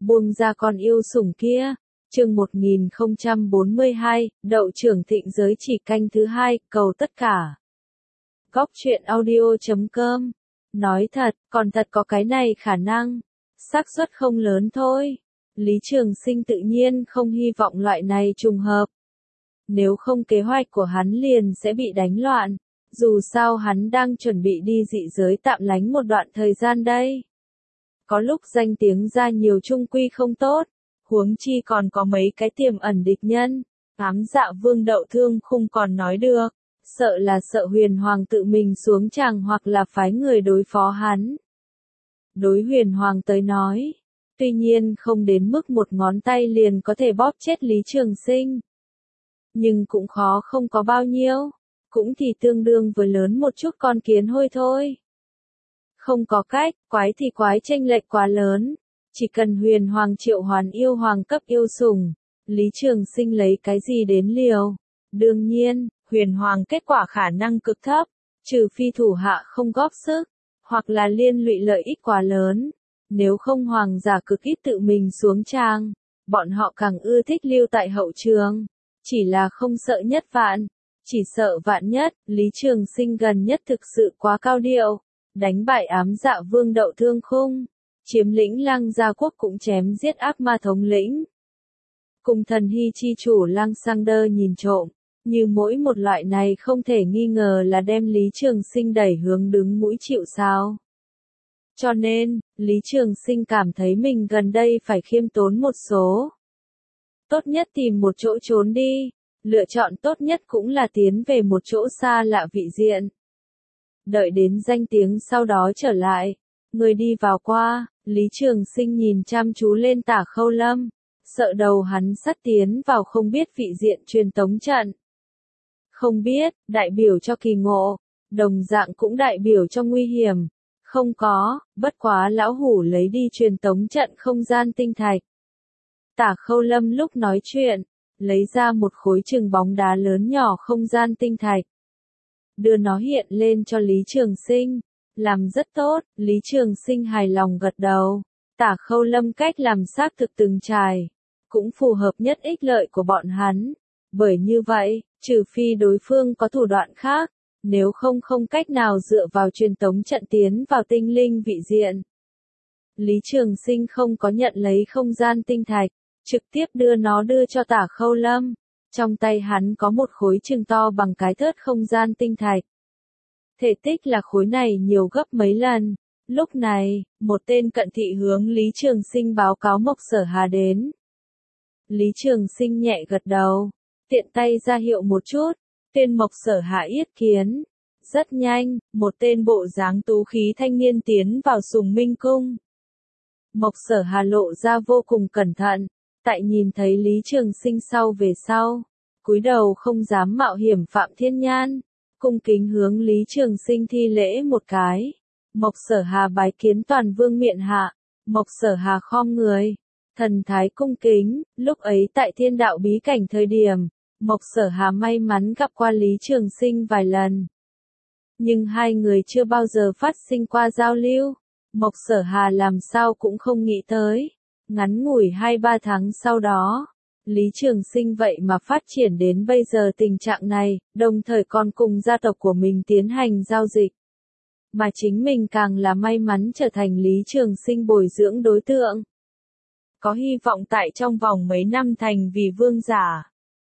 buông ra con yêu sủng kia. Chương 1042, Đậu trưởng thịnh giới chỉ canh thứ 2, cầu tất cả. Góc truyện audio.com. Nói thật, còn thật có cái này khả năng. Xác suất không lớn thôi. Lý Trường Sinh tự nhiên không hy vọng loại này trùng hợp. Nếu không kế hoạch của hắn liền sẽ bị đánh loạn. Dù sao hắn đang chuẩn bị đi dị giới tạm lánh một đoạn thời gian đây. Có lúc danh tiếng ra nhiều chung quy không tốt. Huống chi còn có mấy cái tiềm ẩn địch nhân. Ám Dạ Vương Đậu Thương Khung còn nói được. Sợ là sợ Huyền Hoàng tự mình xuống tràng hoặc là phái người đối phó hắn. Đối Huyền Hoàng tới nói. Tuy nhiên không đến mức một ngón tay liền có thể bóp chết Lý Trường Sinh. Nhưng cũng khó không có bao nhiêu. Cũng thì tương đương với lớn một chút con kiến hôi thôi. Không có cách, quái thì quái chênh lệch quá lớn. Chỉ cần Huyền Hoàng triệu hoán yêu hoàng cấp yêu sủng, Lý Trường Sinh lấy cái gì đến liều. Đương nhiên, Huyền Hoàng kết quả khả năng cực thấp, trừ phi thủ hạ không góp sức, hoặc là liên lụy lợi ích quá lớn. Nếu không hoàng giả cực ít tự mình xuống tràng, bọn họ càng ưa thích lưu tại hậu trường. Chỉ là không sợ nhất vạn, chỉ sợ vạn nhất. Lý Trường Sinh gần nhất thực sự quá cao điệu, đánh bại Ám Dạ Vương Đậu Thương Khung, chiếm lĩnh Lăng Gia Quốc cũng chém giết ác ma thống lĩnh. Cùng thần hy chi chủ Lăng Sang Đơ nhìn trộm, như mỗi một loại này không thể nghi ngờ là đem Lý Trường Sinh đẩy hướng đứng mũi chịu sào. Cho nên, Lý Trường Sinh cảm thấy mình gần đây phải khiêm tốn một số. Tốt nhất tìm một chỗ trốn đi, lựa chọn tốt nhất cũng là tiến về một chỗ xa lạ vị diện. Đợi đến danh tiếng sau đó trở lại, người đi vào qua, Lý Trường Sinh nhìn chăm chú lên Tả Khâu Lâm, sợ đầu hắn sắt tiến vào không biết vị diện truyền tống trận. Không biết, đại biểu cho kỳ ngộ, đồng dạng cũng đại biểu cho nguy hiểm. Không có, bất quá lão hủ lấy đi truyền tống trận không gian tinh thạch. Tả Khâu Lâm lúc nói chuyện, lấy ra một khối chừng bóng đá lớn nhỏ không gian tinh thạch. Đưa nó hiện lên cho Lý Trường Sinh. Làm rất tốt, Lý Trường Sinh hài lòng gật đầu. Tả Khâu Lâm cách làm xác thực từng trải, cũng phù hợp nhất ích lợi của bọn hắn. Bởi như vậy, trừ phi đối phương có thủ đoạn khác, nếu không không cách nào dựa vào truyền tống trận tiến vào tinh linh vị diện. Lý Trường Sinh không có nhận lấy không gian tinh thạch, trực tiếp đưa cho Tả Khâu Lâm. Trong tay hắn có một khối chừng to bằng cái thớt không gian tinh thạch. Thể tích là khối này nhiều gấp mấy lần. Lúc này, một tên cận thị hướng Lý Trường Sinh báo cáo Mộc Sở Hà đến. Lý Trường Sinh nhẹ gật đầu, tiện tay ra hiệu một chút, tên Mộc Sở Hà yết kiến. Rất nhanh, một tên bộ dáng tú khí thanh niên tiến vào Sùng Minh Cung. Mộc Sở Hà lộ ra vô cùng cẩn thận, tại nhìn thấy Lý Trường Sinh sau về sau, cúi đầu không dám mạo hiểm phạm thiên nhan. Cung kính hướng Lý Trường Sinh thi lễ một cái. Mộc Sở Hà bái kiến toàn vương miện hạ. Mộc Sở Hà khom người, thần thái cung kính. Lúc ấy tại thiên đạo bí cảnh thời điểm, Mộc Sở Hà may mắn gặp qua Lý Trường Sinh vài lần. Nhưng hai người chưa bao giờ phát sinh qua giao lưu. Mộc Sở Hà làm sao cũng không nghĩ tới. Ngắn ngủi 2-3 tháng sau đó, Lý Trường Sinh vậy mà phát triển đến bây giờ tình trạng này, đồng thời còn cùng gia tộc của mình tiến hành giao dịch. Mà chính mình càng là may mắn trở thành Lý Trường Sinh bồi dưỡng đối tượng. Có hy vọng tại trong vòng mấy năm thành vì vương giả.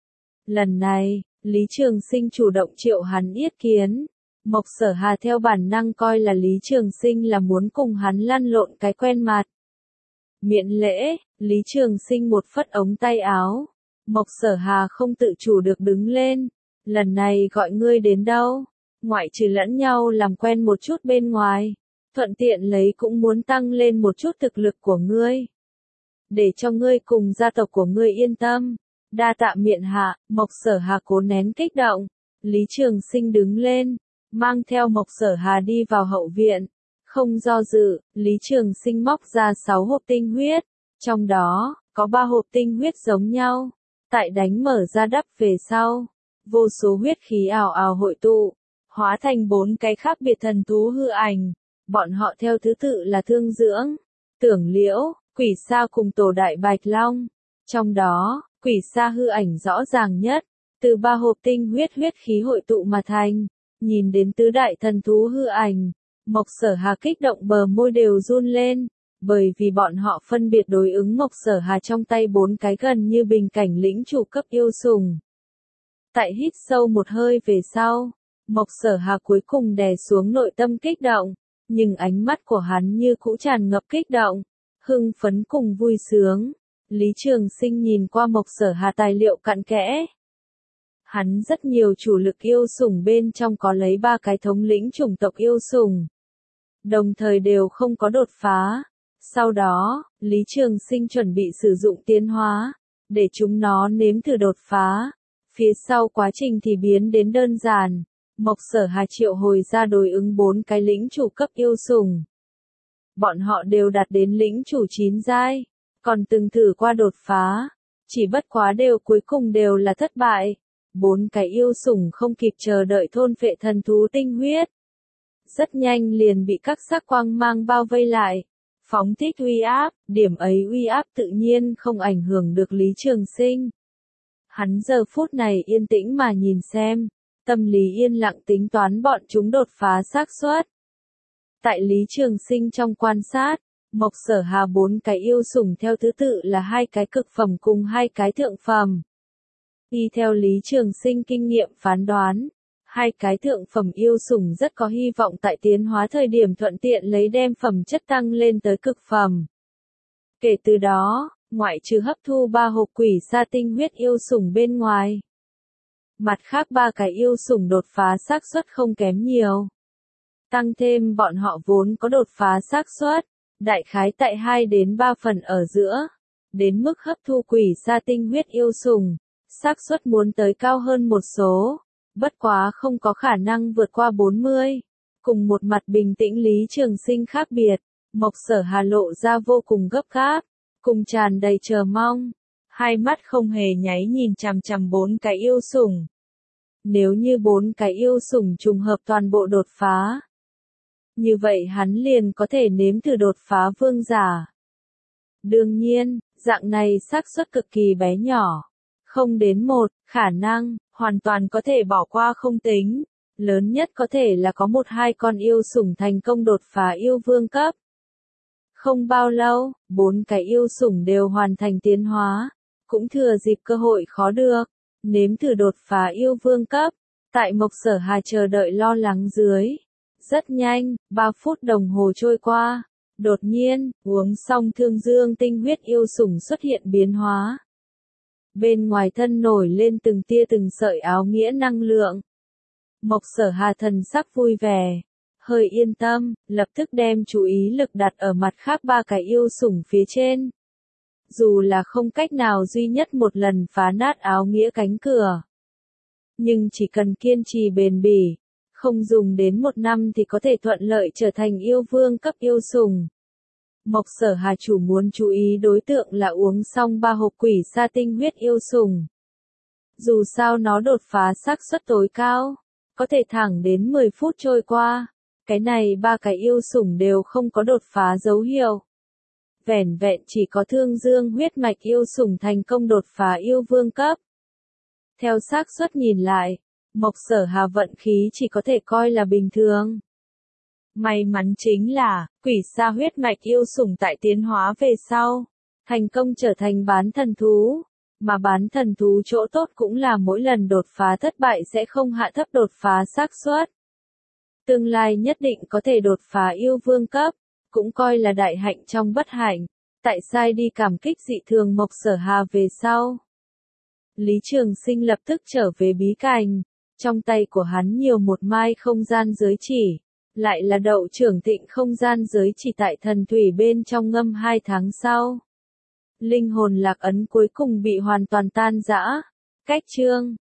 Lần này, Lý Trường Sinh chủ động triệu hắn yết kiến. Mộc Sở Hà theo bản năng coi là Lý Trường Sinh là muốn cùng hắn lăn lộn cái quen mặt. Miễn lễ, Lý Trường Sinh một phất ống tay áo. Mộc Sở Hà không tự chủ được đứng lên. Lần này gọi ngươi đến đâu? Ngoại trừ lẫn nhau làm quen một chút bên ngoài. Thuận tiện lấy cũng muốn tăng lên một chút thực lực của ngươi. Để cho ngươi cùng gia tộc của ngươi yên tâm. Đa tạ miện hạ. Mộc Sở Hà cố nén kích động. Lý Trường Sinh đứng lên, mang theo Mộc Sở Hà đi vào hậu viện. Không do dự, Lý Trường Sinh móc ra 6 hộp tinh huyết, trong đó, có 3 hộp tinh huyết giống nhau. Tại đánh mở ra đắp về sau, vô số huyết khí ào ào hội tụ, hóa thành 4 cái khác biệt thần thú hư ảnh. Bọn họ theo thứ tự là Thương Dưỡng, Tưởng Liễu, quỷ sa cùng tổ đại bạch long. Trong đó, quỷ sa hư ảnh rõ ràng nhất, từ 3 hộp tinh huyết khí hội tụ mà thành. Nhìn đến tứ đại thần thú hư ảnh, Mộc Sở Hà kích động bờ môi đều run lên, bởi vì bọn họ phân biệt đối ứng Mộc Sở Hà trong tay 4 cái gần như bình cảnh lĩnh chủ cấp yêu sùng. Tại hít sâu một hơi về sau, Mộc Sở Hà cuối cùng đè xuống nội tâm kích động, nhưng ánh mắt của hắn như cũ tràn ngập kích động, hưng phấn cùng vui sướng. Lý Trường Sinh nhìn qua Mộc Sở Hà tài liệu cặn kẽ. Hắn rất nhiều chủ lực yêu sủng bên trong có lấy 3 cái thống lĩnh chủng tộc yêu sủng, đồng thời đều không có đột phá. Sau đó, Lý Trường Sinh chuẩn bị sử dụng tiến hóa, để chúng nó nếm thử đột phá. Phía sau quá trình thì biến đến đơn giản, Mộc Sở Hà triệu hồi ra đối ứng 4 cái lĩnh chủ cấp yêu sủng. Bọn họ đều đạt đến lĩnh chủ 9 giai, còn từng thử qua đột phá, chỉ bất quá đều cuối cùng đều là thất bại. 4 cái yêu sủng không kịp chờ đợi thôn phệ thần thú tinh huyết. Rất nhanh liền bị các sắc quang mang bao vây lại, phóng thích uy áp, điểm ấy uy áp tự nhiên không ảnh hưởng được Lý Trường Sinh. Hắn giờ phút này yên tĩnh mà nhìn xem, tâm lý yên lặng tính toán bọn chúng đột phá xác suất. Tại Lý Trường Sinh trong quan sát, Mộc Sở Hà 4 cái yêu sủng theo thứ tự là 2 cái cực phẩm cùng 2 cái thượng phẩm. Y theo Lý Trường Sinh kinh nghiệm phán đoán, 2 cái thượng phẩm yêu sủng rất có hy vọng tại tiến hóa thời điểm thuận tiện lấy đem phẩm chất tăng lên tới cực phẩm. Kể từ đó, ngoại trừ hấp thu 3 hộp quỷ sa tinh huyết yêu sủng bên ngoài, mặt khác 3 cái yêu sủng đột phá xác suất không kém nhiều. Tăng thêm bọn họ vốn có đột phá xác suất, đại khái tại 2 đến 3 phần ở giữa, đến mức hấp thu quỷ sa tinh huyết yêu sủng, xác suất muốn tới cao hơn một số, bất quá không có khả năng vượt qua 40. Cùng một mặt bình tĩnh Lý Trường Sinh khác biệt, Mộc Sở Hà lộ ra vô cùng gấp gáp, cùng tràn đầy chờ mong, hai mắt không hề nháy nhìn chằm chằm 4 cái yêu sủng. Nếu như 4 cái yêu sủng trùng hợp toàn bộ đột phá, như vậy hắn liền có thể nếm thử đột phá vương giả. Đương nhiên, dạng này xác suất cực kỳ bé nhỏ, không đến 1, khả năng, hoàn toàn có thể bỏ qua không tính, lớn nhất có thể là có 1-2 con yêu sủng thành công đột phá yêu vương cấp. Không bao lâu, 4 cái yêu sủng đều hoàn thành tiến hóa, cũng thừa dịp cơ hội khó được, nếm thử đột phá yêu vương cấp. Tại Mộc Sở Hà chờ đợi lo lắng dưới, rất nhanh, 3 phút đồng hồ trôi qua, đột nhiên, uống xong thương dương tinh huyết yêu sủng xuất hiện biến hóa. Bên ngoài thân nổi lên từng tia từng sợi áo nghĩa năng lượng. Mộc Sở Hà thần sắc vui vẻ, hơi yên tâm, lập tức đem chú ý lực đặt ở mặt khác 3 cái yêu sủng phía trên. Dù là không cách nào duy nhất một lần phá nát áo nghĩa cánh cửa, nhưng chỉ cần kiên trì bền bỉ, không dùng đến 1 năm thì có thể thuận lợi trở thành yêu vương cấp yêu sủng. Mộc Sở Hà chủ muốn chú ý đối tượng là uống xong 3 hộp quỷ sa tinh huyết yêu sủng. Dù sao nó đột phá xác suất tối cao, có thể thẳng đến 10 phút trôi qua, cái này 3 cái yêu sủng đều không có đột phá dấu hiệu. Vẻn vẹn chỉ có thương dương huyết mạch yêu sủng thành công đột phá yêu vương cấp. Theo xác suất nhìn lại, Mộc Sở Hà vận khí chỉ có thể coi là bình thường. May mắn chính là, quỷ sa huyết mạch yêu sủng tại tiến hóa về sau, thành công trở thành bán thần thú, mà bán thần thú chỗ tốt cũng là mỗi lần đột phá thất bại sẽ không hạ thấp đột phá xác suất. Tương lai nhất định có thể đột phá yêu vương cấp, cũng coi là đại hạnh trong bất hạnh. Tại sai đi cảm kích dị thường Mộc Sở Hà về sau, Lý Trường Sinh lập tức trở về bí cảnh, trong tay của hắn nhiều một mai không gian giới chỉ, lại là đậu trưởng thịnh không gian giới chỉ tại thần thủy bên trong ngâm 2 tháng sau. Linh hồn lạc ấn cuối cùng bị hoàn toàn tan rã. Cách chương